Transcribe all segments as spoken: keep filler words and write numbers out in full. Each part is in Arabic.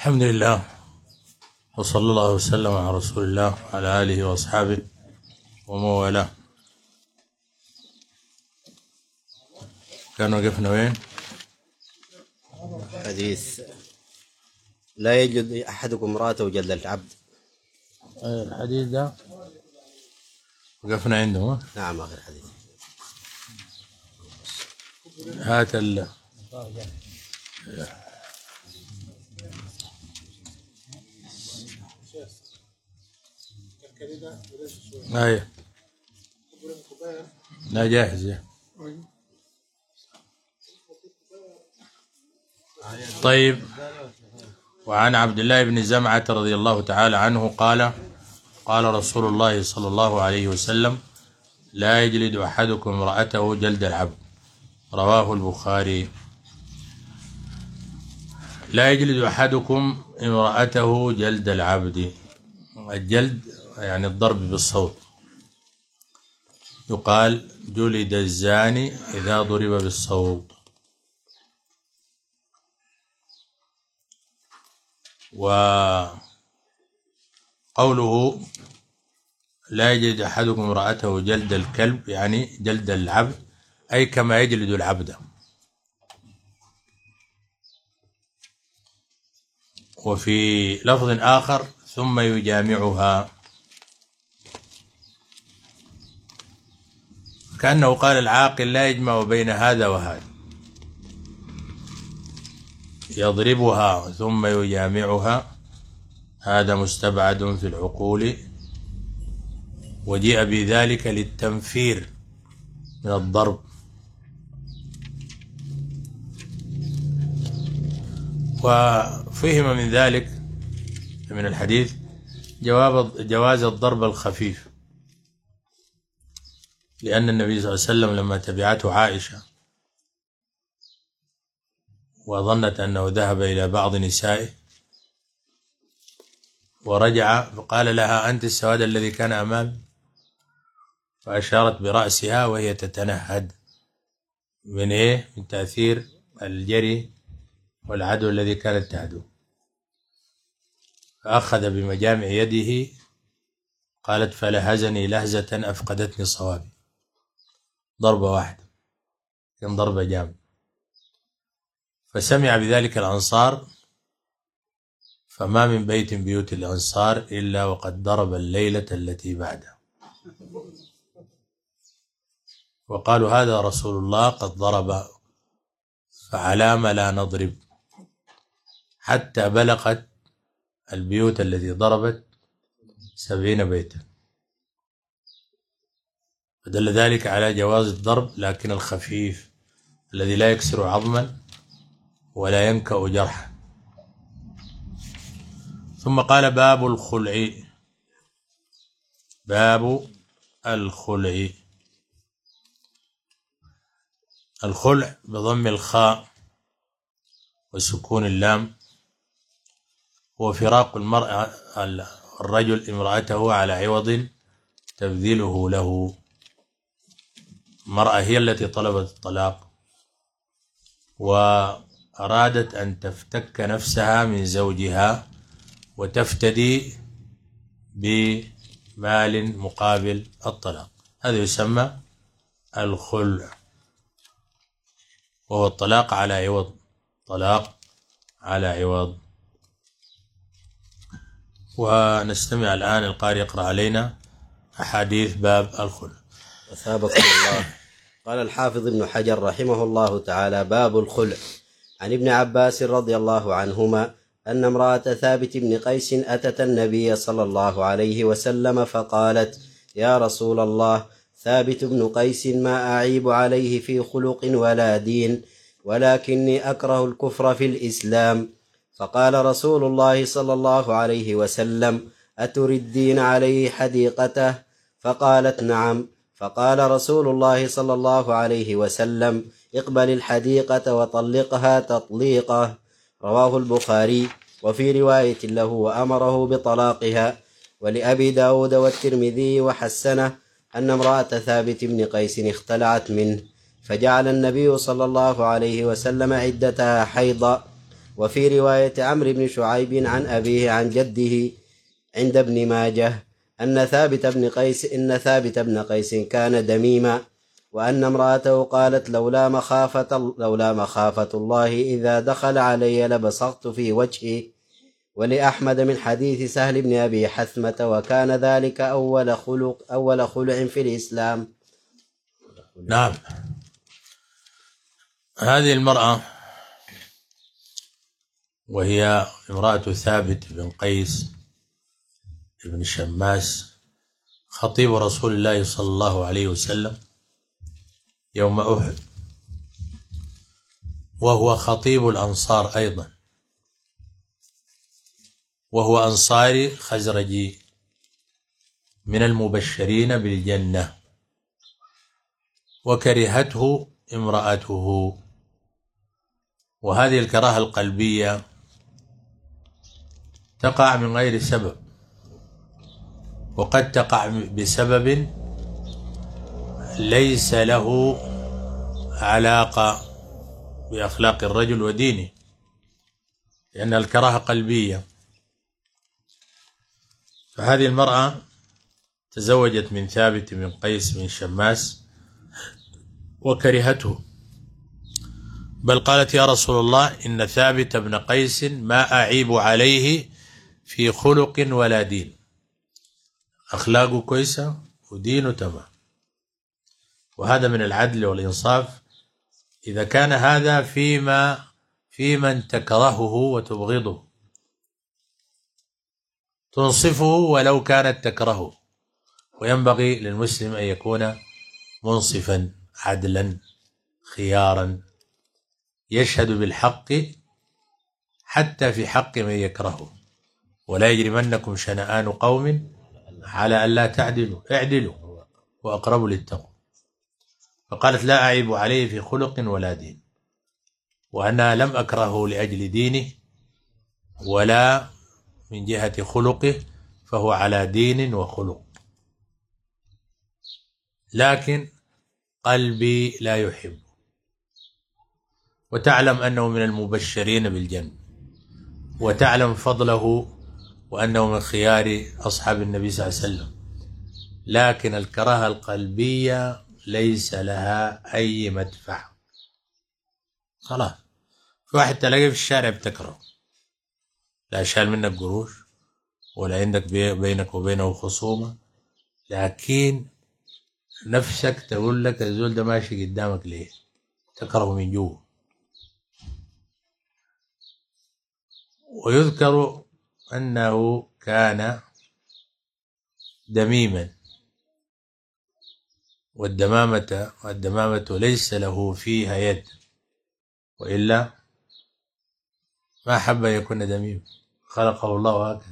الحمد لله وصلى الله وسلم على رسول الله وعلى آله وأصحابه ومن والاه. كان وقفنا وين؟ حديث لا يجلد أحدكم امرأته جلد العبد. الحديث ده وقفنا عنده. نعم آخر حديث. هات ال ايوه لا جاهز يا. طيب. وعن عبد الله بن زمعة رضي الله تعالى عنه قال قال رسول الله صلى الله عليه وسلم: لا يجلد أحدكم امرأته جلد العبد. رواه البخاري. لا يجلد أحدكم امرأته جلد العبد. الجلد يعني الضرب بالصوت. يقال جلد الزاني إذا ضرب بالصوت. وقوله لا يجلد أحدكم امرأته جلد الكلب يعني جلد العبد، أي كما يجلد العبد. وفي لفظ آخر ثم يجامعها، كأنه قال العاقل لا يجمع بين هذا وهذا، يضربها ثم يجامعها، هذا مستبعد في العقول، وجيء بذلك للتنفير من الضرب. وفهم من ذلك من الحديث جواز الضرب الخفيف، لأن النبي صلى الله عليه وسلم لما تبعته عائشة وظنت أنه ذهب إلى بعض نسائه ورجع فقال لها: أنت السواد الذي كان أمامي، فأشارت برأسها وهي تتنهد من إيه؟ من تأثير الجري والعدو الذي كانت تعدو، فأخذ بمجامع يده، قالت: فلهزني لهزة أفقدتني صوابي. ضربة واحدة كان ضربة جامد. فسمع بذلك الأنصار، فما من بيت بيوت الأنصار إلا وقد ضرب الليلة التي بعدها، وقالوا: هذا رسول الله قد ضرب، فعلام لا نضرب، حتى بلغت البيوت التي ضربت سبعين بيتا، فدل ذلك على جواز الضرب، لكن الخفيف الذي لا يكسر عظما ولا ينكأ جرحا. ثم قال: باب الخلع. باب الخلع. الخلع بضم الخاء وسكون اللام، هو فراق المرأة الرجل امرأته على عوض تبذله له. المرأة هي التي طلبت الطلاق وأرادت أن تفتك نفسها من زوجها وتفتدي بمال مقابل الطلاق، هذا يسمى الخلع، وهو الطلاق على عوض. طلاق على عوض. ونستمع الآن القارئ يقرأ علينا أحاديث باب الخلع. أثابكم الله. قال الحافظ ابن حجر رحمه الله تعالى: باب الخلع. عن ابن عباس رضي الله عنهما أن امرأة ثابت بن قيس أتت النبي صلى الله عليه وسلم فقالت: يا رسول الله، ثابت بن قيس ما أعيب عليه في خلق ولا دين، ولكني أكره الكفر في الإسلام. فقال رسول الله صلى الله عليه وسلم: أتردين عليه حديقته؟ فقالت: نعم. فقال رسول الله صلى الله عليه وسلم: اقبل الحديقة وطلقها تطليقه. رواه البخاري. وفي رواية له: وأمره بطلاقها. ولأبي داود والترمذي وحسنه أن امرأة ثابت بن قيس اختلعت منه، فجعل النبي صلى الله عليه وسلم عدتها حيضا، وفي رواية عمرو بن شعيب عن أبيه عن جده عند ابن ماجه أن ثابت بن قيس إن ثابت بن قيس كان دميما، وأن امرأته قالت لولا مخافة لولا مخافة الله إذا دخل علي لبصقت في وجهي. ولأحمد من حديث سهل بن أبي حثمة وكان ذلك أول خلق أول خلع في الإسلام. نعم. هذه المرأة وهي امرأة ثابت بن قيس بن شماس خطيب رسول الله صلى الله عليه وسلم يوم أحد، وهو خطيب الأنصار أيضا، وهو أنصاري خزرجي من المبشرين بالجنة، وكرهته امرأته. وهذه الكراهة القلبية تقع من غير سبب، وقد تقع بسبب ليس له علاقة بأخلاق الرجل ودينه، لأن الكراهة قلبية. فهذه المرأة تزوجت من ثابت بن قيس بن شماس وكرهته، بل قالت يا رسول الله إن ثابت بن قيس ما أعيب عليه في خلق ولا دين، أخلاقه كويسة ودينه تمام. وهذا من العدل والإنصاف إذا كان هذا فيما في من تكرهه وتبغضه، تنصفه ولو كانت تكرهه. وينبغي للمسلم أن يكون منصفا عدلا خيارا، يشهد بالحق حتى في حق من يكرهه. ولا يجرمنكم شنآن قوم على ألا تعدلوا، اعدلوا وأقرب للتقوى. فقالت لا أعيب عليه في خلق ولا دين، وأنا لم أكرهه لأجل دينه ولا من جهة خلقه، فهو على دين وخلق، لكن قلبي لا يحب. وتعلم أنه من المبشرين بالجنة، وتعلم فضله وأنه من خيار أصحاب النبي صلى الله عليه وسلم، لكن الكراهة القلبية ليس لها أي مدفع. خلاص، في واحد تلاقيه في الشارع بتكره، لا شال منك قروش ولا عندك بينك وبينه خصومة، لكن نفسك تقول لك الزول ده ماشي قدامك ليه؟ تكره من جوه. ويذكر أنه كان دميما، والدمامة والدمامة ليس له فيها يد، وإلا ما حب أن يكون دميما، خلقه الله هكذا.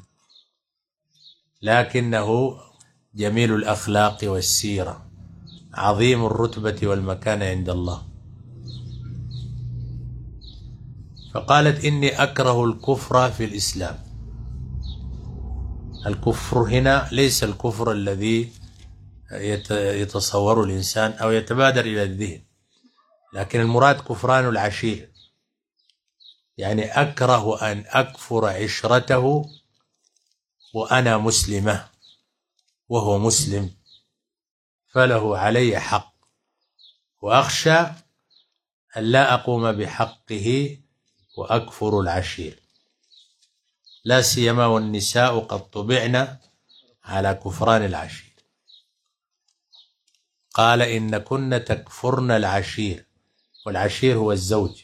لكنه جميل الأخلاق والسيرة، عظيم الرتبة والمكانة عند الله. فقالت إني أكره الكفر في الإسلام. الكفر هنا ليس الكفر الذي يتصور الإنسان أو يتبادر إلى الذهن، لكن المراد كفران العشير، يعني أكره أن أكفر عشرته وأنا مسلمة وهو مسلم، فله علي حق، وأخشى أن لا أقوم بحقه وأكفر العشير، لا سيما والنساء قد طبعن على كفران العشير. قال إن كن تكفرن العشير، والعشير هو الزوج.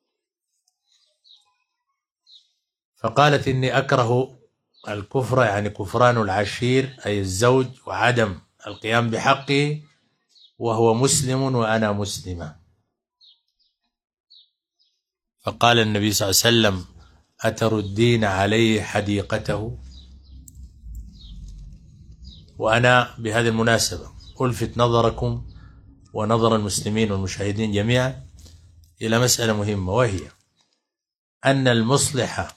فقالت إني أكره الكفر، يعني كفران العشير أي الزوج، وعدم القيام بحقه وهو مسلم وأنا مسلمة. فقال النبي صلى الله عليه وسلم أتردين عليه حديقته؟ وأنا بهذه المناسبة ألفت نظركم ونظر المسلمين والمشاهدين جميعا إلى مسألة مهمة، وهي أن المصلحة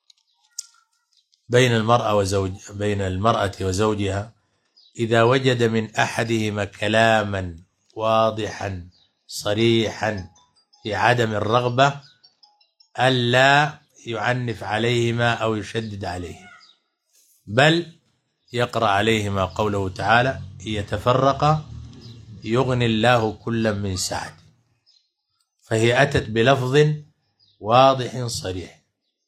بين المرأة وزوج بين المرأة وزوجها إذا وجد من أحدهما كلاما واضحا صريحا في عدم الرغبة ألا يعنف عليهما أو يشدد عليهما، بل يقرأ عليهما قوله تعالى: يتفرق يغني الله كلا من سعته. فهي أتت بلفظ واضح صريح: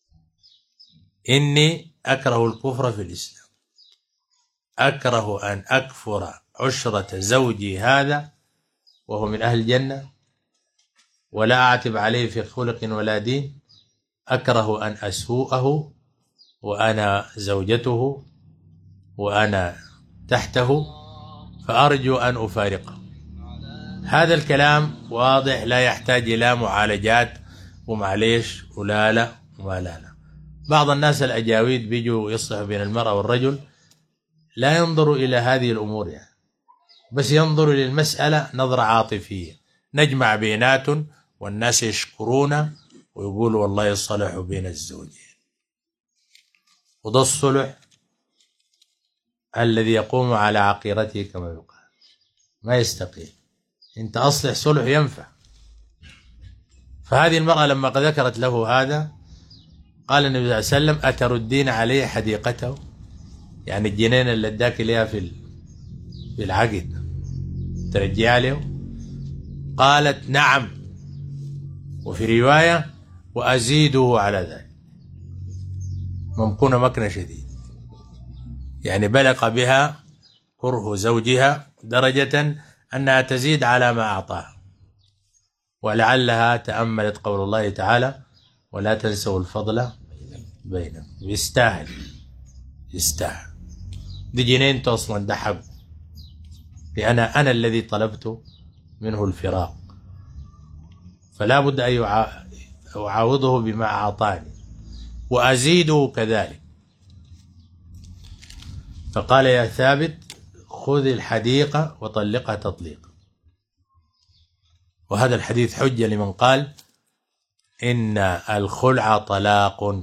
إني أكره الكفر في الإسلام، أكره أن أكفر عشرة زوجي هذا وهو من أهل الجنة ولا أعتب عليه في خلق ولا دين، أكره أن أسوءه وأنا زوجته وأنا تحته، فأرجو أن أفارقه. هذا الكلام واضح لا يحتاج إلى معالجات ومعليش ولا لا وما لا لا. بعض الناس الأجاويد بيجوا يصلحوا بين المرأة والرجل لا ينظروا إلى هذه الأمور يعني، بس ينظروا للمسألة نظرة عاطفية، نجمع بينات والناس يشكرون ويقولوا والله يصلح بين الزوجين. وده الصلح الذي يقوم على عقيرته كما يقال، ما يستقيم. انت أصلح صلح ينفع. فهذه المرأة لما ذكرت له هذا قال النبي صلى الله عليه وسلم: أتردين عليه حديقته، يعني الجنينة اللي اداك ليها في في العقد ترجعها له؟ قالت: نعم. وفي رواية: وأزيده على ذلك. ممكونة مكنة شديد، يعني بلغ بها كره زوجها درجة أنها تزيد على ما أعطاها. ولعلها تأملت قول الله تعالى: ولا تنسوا الفضل بينكم. يستاهل يستاهل، دي جنينته أصلا، ده حق، لأن أنا الذي طلبت منه الفراق، فلا بد أن أعاوضه بما أعطاني وأزيده كذلك. فقال: يا ثابت خذ الحديقة وطلقها تطليقا. وهذا الحديث حجة لمن قال إن الخلع طلاق،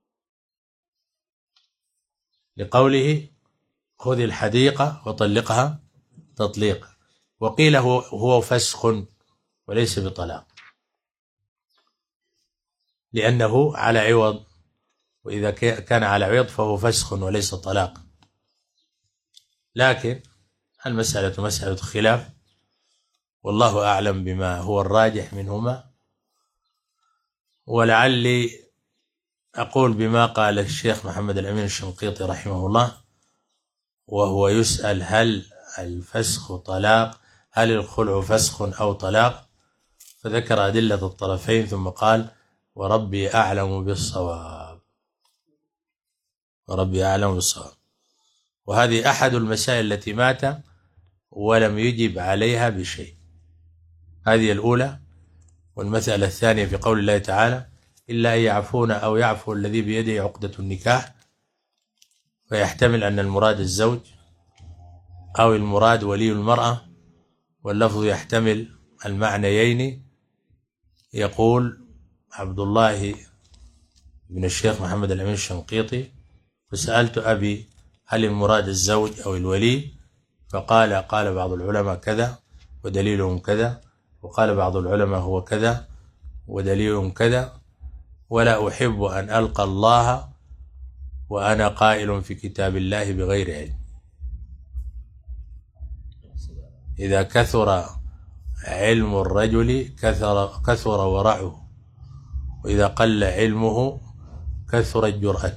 لقوله: خذ الحديقة وطلقها تطليقا. وقيل هو, هو فسخ وليس بطلاق، لأنه على عوض، وإذا كان على عوض فهو فسخ وليس طلاق. لكن المسألة مسألة خلاف، والله أعلم بما هو الراجح منهما. ولعلي أقول بما قال الشيخ محمد الأمين الشنقيطي رحمه الله، وهو يسأل: هل الفسخ طلاق؟ هل الخلع فسخ أو طلاق؟ فذكر أدلة الطرفين ثم قال: وربي أعلم بالصواب، وربي أعلم بالصواب. وهذه أحد المسائل التي مات ولم يجب عليها بشيء. هذه الأولى. والمسألة الثانية في قول الله تعالى: إلا أن يعفون أو يعفو الذي بيده عقدة النكاح، فيحتمل أن المراد الزوج أو المراد ولي المرأة، واللفظ يحتمل المعنيين. يقول عبد الله بن الشيخ محمد الأمين الشنقيطي: فسألت أبي هل المراد الزوج أو الولي؟ فقال: قال بعض العلماء كذا ودليلهم كذا، وقال بعض العلماء هو كذا ودليلهم كذا، ولا أحب أن ألقى الله وأنا قائل في كتاب الله بغير علم. إذا كثر علم الرجل كثر, كثر ورعه، وإذا قل علمه كثرت جرأته.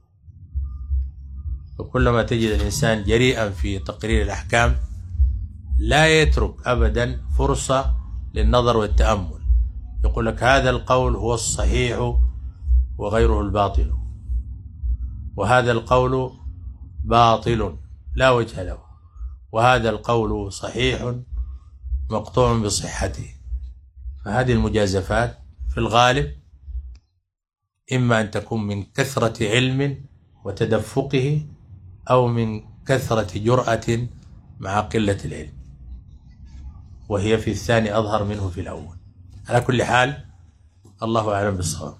فكلما تجد الإنسان جريئا في تقرير الأحكام لا يترك أبدا فرصة للنظر والتأمل. يقول لك هذا القول هو الصحيح وغيره الباطل، وهذا القول باطل لا وجه له، وهذا القول صحيح مقطوع بصحته. فهذه المجازفات في الغالب إما أن تكون من كثرة علم وتدفقه، أو من كثرة جرأة مع قلة العلم، وهي في الثاني أظهر منه في الأول. على كل حال الله أعلم بالصواب.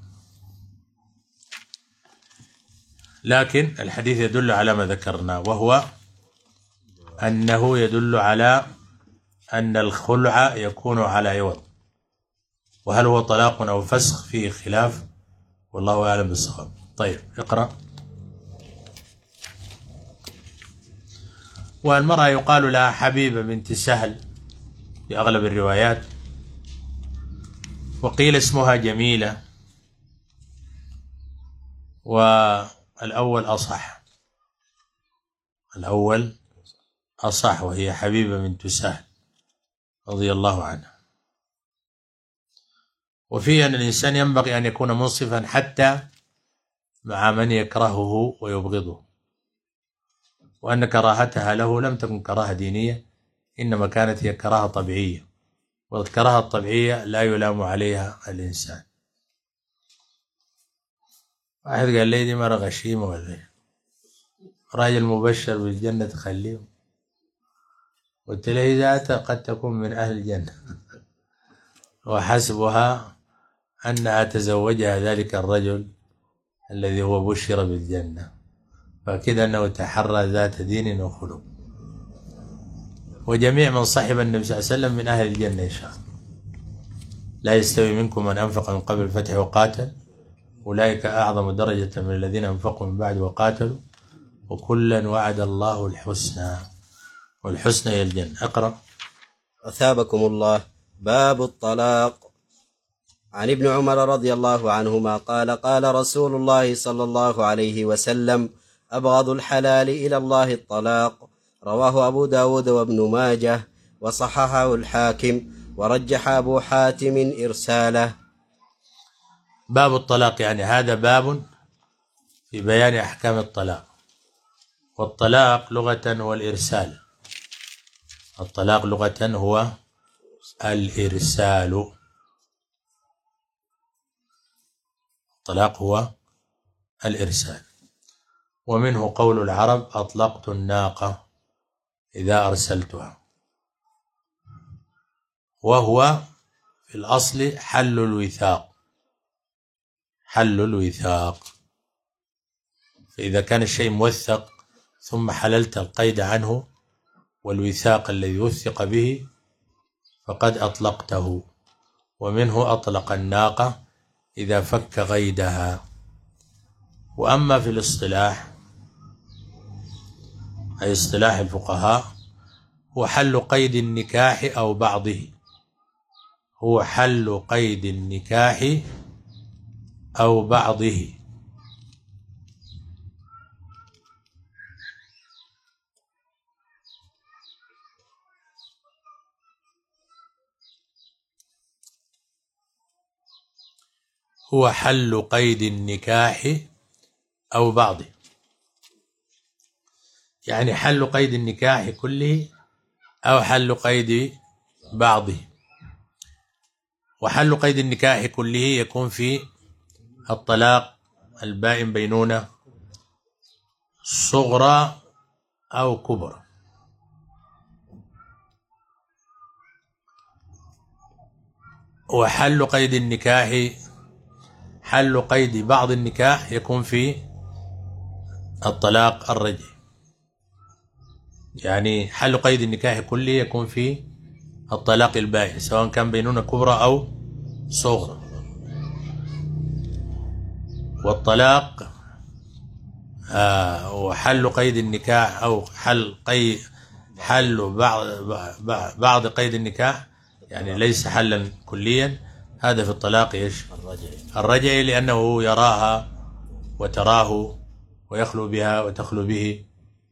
لكن الحديث يدل على ما ذكرنا، وهو أنه يدل على أن الخلع يكون على عوض. وهل هو طلاق أو فسخ فيه خلاف، والله أعلم بالصواب. طيب اقرأ. والمرأة يقال لها حبيبة بنت سهل في أغلب الروايات، وقيل اسمها جميلة، والأول أصح، الأول أصح، وهي حبيبة بنت سهل رضي الله عنها. وفيه أن الإنسان ينبغي أن يكون منصفا حتى مع من يكرهه ويبغضه، وأن كراهتها له لم تكن كراهة دينية، إنما كانت هي كراهة طبيعية، والكراهة الطبيعية لا يلام عليها الإنسان. واحد قال لي دي مرة غشيمة ولا ايه؟ راجل مبشر بالجنة تخليه؟ قلت له إذا أتى قد تكون من أهل الجنة وحسبها أنها تزوجها ذلك الرجل الذي هو بشر بالجنة، فكده أنه تحرى ذات دين وخلق. وجميع من صحب النبي صلى الله عليه وسلم من أهل الجنة إن شاء الله. لا يستوي منكم من أنفق من قبل الفتح وقاتل، أولئك أعظم درجة من الذين أنفقوا من بعد وقاتلوا، وكلا وعد الله الحسنى، والحسنى هي الجنة. اقرأ. أثابكم الله. باب الطلاق. عن ابن عمر رضي الله عنهما قال قال رسول الله صلى الله عليه وسلم: أبغض الحلال إلى الله الطلاق. رواه أبو داود وابن ماجه، وصححه الحاكم، ورجح أبو حاتم إرساله. باب الطلاق، يعني هذا باب في بيان أحكام الطلاق. والطلاق لغة هو الإرسال. الطلاق لغة هو الإرسال. الطلاق هو الإرسال. ومنه قول العرب: أطلقت الناقة إذا أرسلتها. وهو في الأصل حل الوثاق، حل الوثاق. فإذا كان الشيء موثق ثم حللت القيد عنه والوثاق الذي وثق به فقد أطلقته. ومنه أطلق الناقة إذا فك قيدها. وأما في الاصطلاح، أي اصطلاح الفقهاء، هو حل قيد النكاح أو بعضه، هو حل قيد النكاح أو بعضه. هو حل قيد النكاح أو بعضه، يعني حل قيد النكاح كله أو حل قيد بعضه. وحل قيد النكاح كله يكون في الطلاق البائن بينونة صغرى أو كبرى. وحل قيد النكاح، حل قيد بعض النكاح يكون في الطلاق الرجعي، يعني حل قيد النكاح كله يكون في الطلاق البائن سواء كان بينونة كبرى أو صغرى. والطلاق آه وحل قيد النكاح أو حل قيد حل بعض بعض قيد النكاح يعني ليس حلا كليا، هذا في الطلاق ايش؟ الرجعي. الرجعي لأنه يراها وتراه ويخلو بها وتخلو به،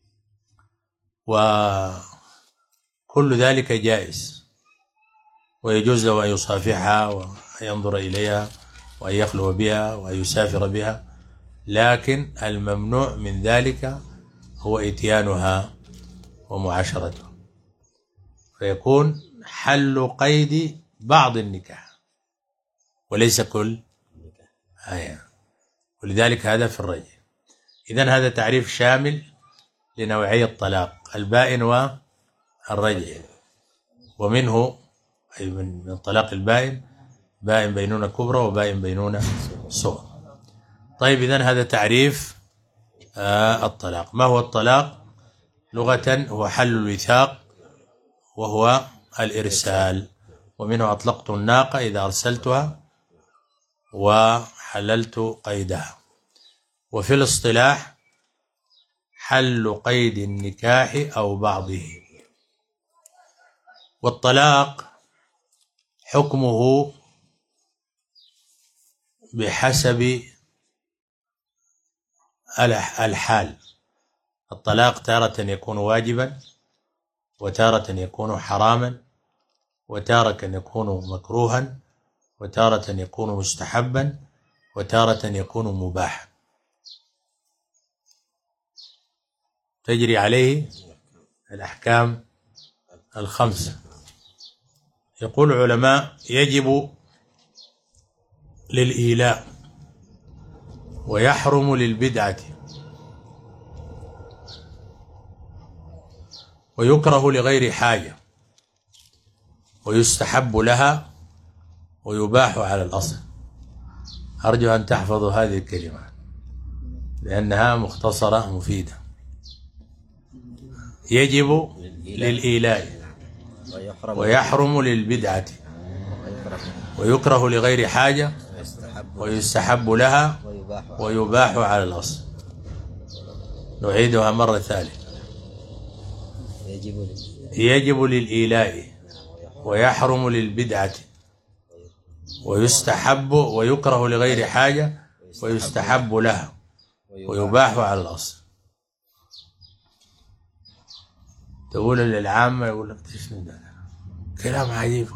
وكل ذلك جائز، ويجوز له أن يصافحها وأن ينظر إليها وأن يخلو بها وأن يسافر بها، لكن الممنوع من ذلك هو إتيانها ومعاشرتها، فيكون حل قيد بعض النكاح وليس كل آية. ولذلك هذا في الرجع. إذن هذا تعريف شامل لنوعي الطلاق البائن والرجعي. ومنه أي من الطلاق البائن بائن بينونة كبرى وبائن بينونة صغرى. طيب إذن هذا تعريف آه الطلاق. ما هو الطلاق؟ لغة هو حل الوثاق وهو الإرسال. ومنه أطلقت الناقة إذا أرسلتها، و حللت قيدها. وفي الاصطلاح حل قيد النكاح أو بعضه. والطلاق حكمه بحسب الحال. الطلاق تارة يكون واجبا، وتارة يكون حراما، وتارة يكون مكروها، وتارة يكون مستحبا، وتارة يكون مباحا، تجري عليه الأحكام الخمسة. يقول العلماء: يجب للإيلاء، ويحرم للبدعة، ويكره لغير حاجة، ويستحب لها، ويباح على الأصل. أرجو أن تحفظوا هذه الكلمات لأنها مختصرة مفيدة. يجب للإيلاء، ويحرم للبدعة، ويكره لغير حاجة، ويستحب لها، ويباح على الأصل. نعيدها مرة ثالثة: يجب للإيلاء، ويحرم للبدعة، ويستحب ويكره لغير حاجة، ويستحب لها، ويباح على الأصل. تقول للعامة يقول لك شنو ده؟ كلام عجيب.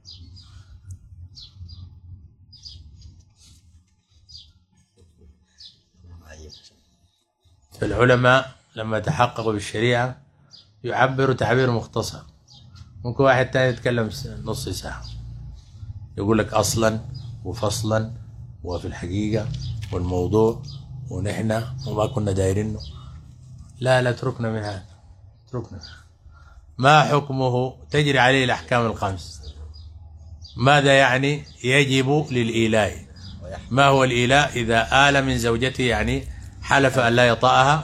فالعلماء لما تحققوا بالشريعة يعبروا تعبير مختصر. ممكن واحد تاني يتكلم نص ساعة يقول لك أصلا وفصلا وفي الحقيقة والموضوع ونحن وما كنا دايرينه. لا لا اتركنا من هذا، اتركنا. ما حكمه؟ تجري عليه الأحكام الخمس. ماذا يعني يجب للإيلاء؟ ما هو الإيلاء؟ إذا آل من زوجته، يعني حلف أن لا يطأها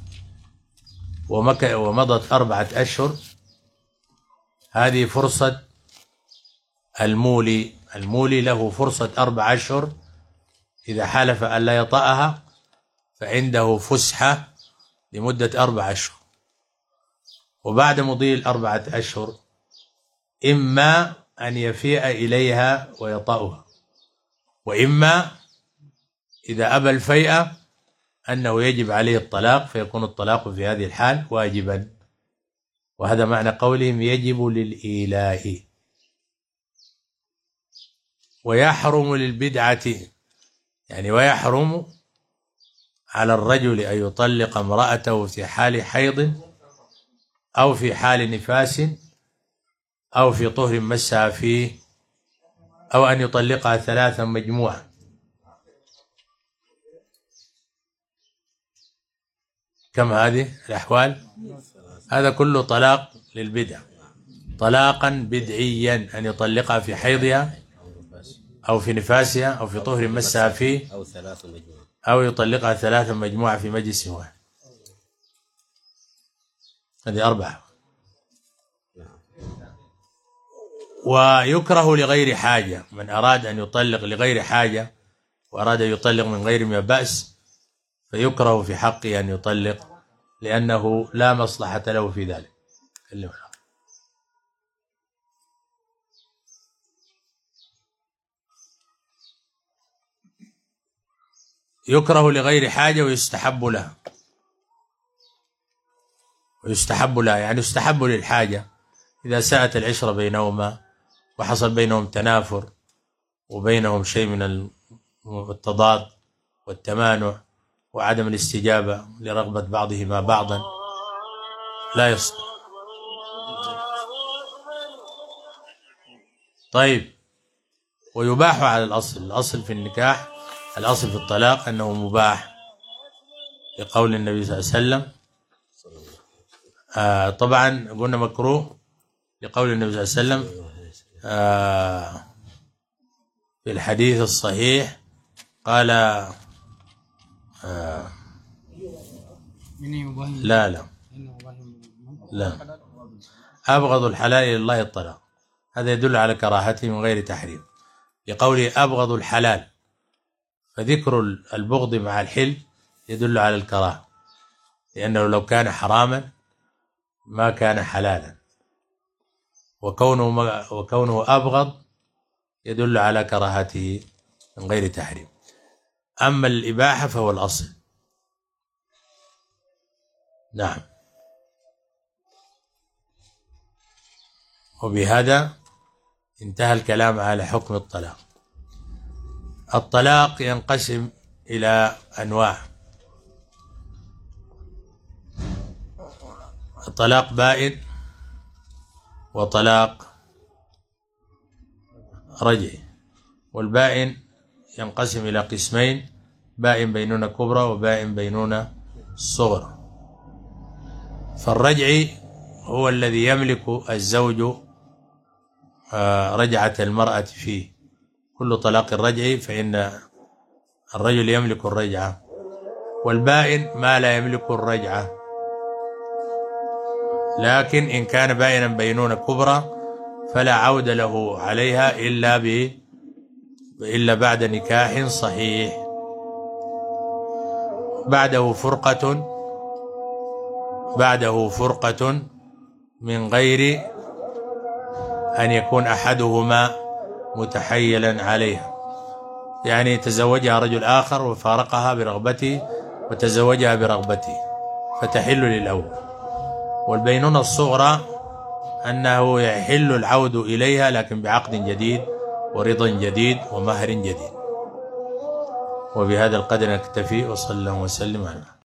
ومضت أربعة أشهر، هذه فرصة المولي. المولي له فرصة أربع أشهر. إذا حلف أن لا يطأها فعنده فسحة لمدة أربع أشهر، وبعد مضي الأربعة أشهر إما أن يفيء إليها ويطأها، وإما إذا أبى الفيء أنه يجب عليه الطلاق، فيكون الطلاق في هذه الحال واجبا. وهذا معنى قولهم يجب للإيلاء. ويحرم للبدعة، يعني ويحرم على الرجل أن يطلق امرأته في حال حيض، أو في حال نفاس، أو في طهر مسها فيه، أو أن يطلقها ثلاثا مجموعة. كم هذه الأحوال؟ هذا كله طلاق للبدع، طلاقا بدعيا، أن يطلقها في حيضها أو في نفاسها أو في طهر مسها فيه، أو يطلقها ثلاثا مجموعة في مجلس واحد. هذه أربعة. ويكره لغير حاجة، من أراد أن يطلق لغير حاجة وأراد أن يطلق من غير ما بأس فيكره في حقه أن يطلق، لأنه لا مصلحة له في ذلك. يكره لغير حاجة ويستحب لها. ويستحب لها يعني يستحب للحاجة، إذا ساءت العشرة بينهما وحصل بينهم تنافر وبينهم شيء من التضاد والتمانع وعدم الاستجابة لرغبة بعضهما بعضا، لا يصلح. طيب، ويباح على الأصل. الأصل في النكاح، الأصل في الطلاق أنه مباح، لقول النبي صلى الله عليه وسلم. آه طبعا قلنا مكروه لقول النبي صلى الله عليه وسلم آه في الحديث الصحيح قال آه لا لا لا أبغض الحلال إلى الله الطلاق. هذا يدل على كراهته من غير تحريم، لقوله أبغض الحلال، فذكر البغض مع الحل يدل على الكراهة، لأنه لو كان حراما ما كان حلالا، وكونه وكونه أبغض يدل على كراهته من غير تحريم. أما الإباحة فهو الأصل. نعم. وبهذا انتهى الكلام على حكم الطلاق. الطلاق ينقسم إلى أنواع: طلاق بائن وطلاق رجعي. والبائن ينقسم إلى قسمين: بائن بينونة كبرى وبائن بينونة صغرى. فالرجعي هو الذي يملك الزوج رجعة المرأة فيه. كل طلاق رجعي فإن الرجل يملك الرجعة، والبائن ما لا يملك الرجعة، لكن إن كان بائنا بينونة كبرى فلا عود له عليها إلا ب إلا بعد نكاح صحيح، بعده فرقة بعده فرقة من غير أن يكون أحدهما متحيلا عليها، يعني تزوجها رجل آخر وفارقها برغبته وتزوجها برغبته فتحل للأول. والبينونة الصغرى أنه يحل العود إليها لكن بعقد جديد ورضا جديد ومهر جديد. وبهذا القدر نكتفي، وصلى الله وسلم على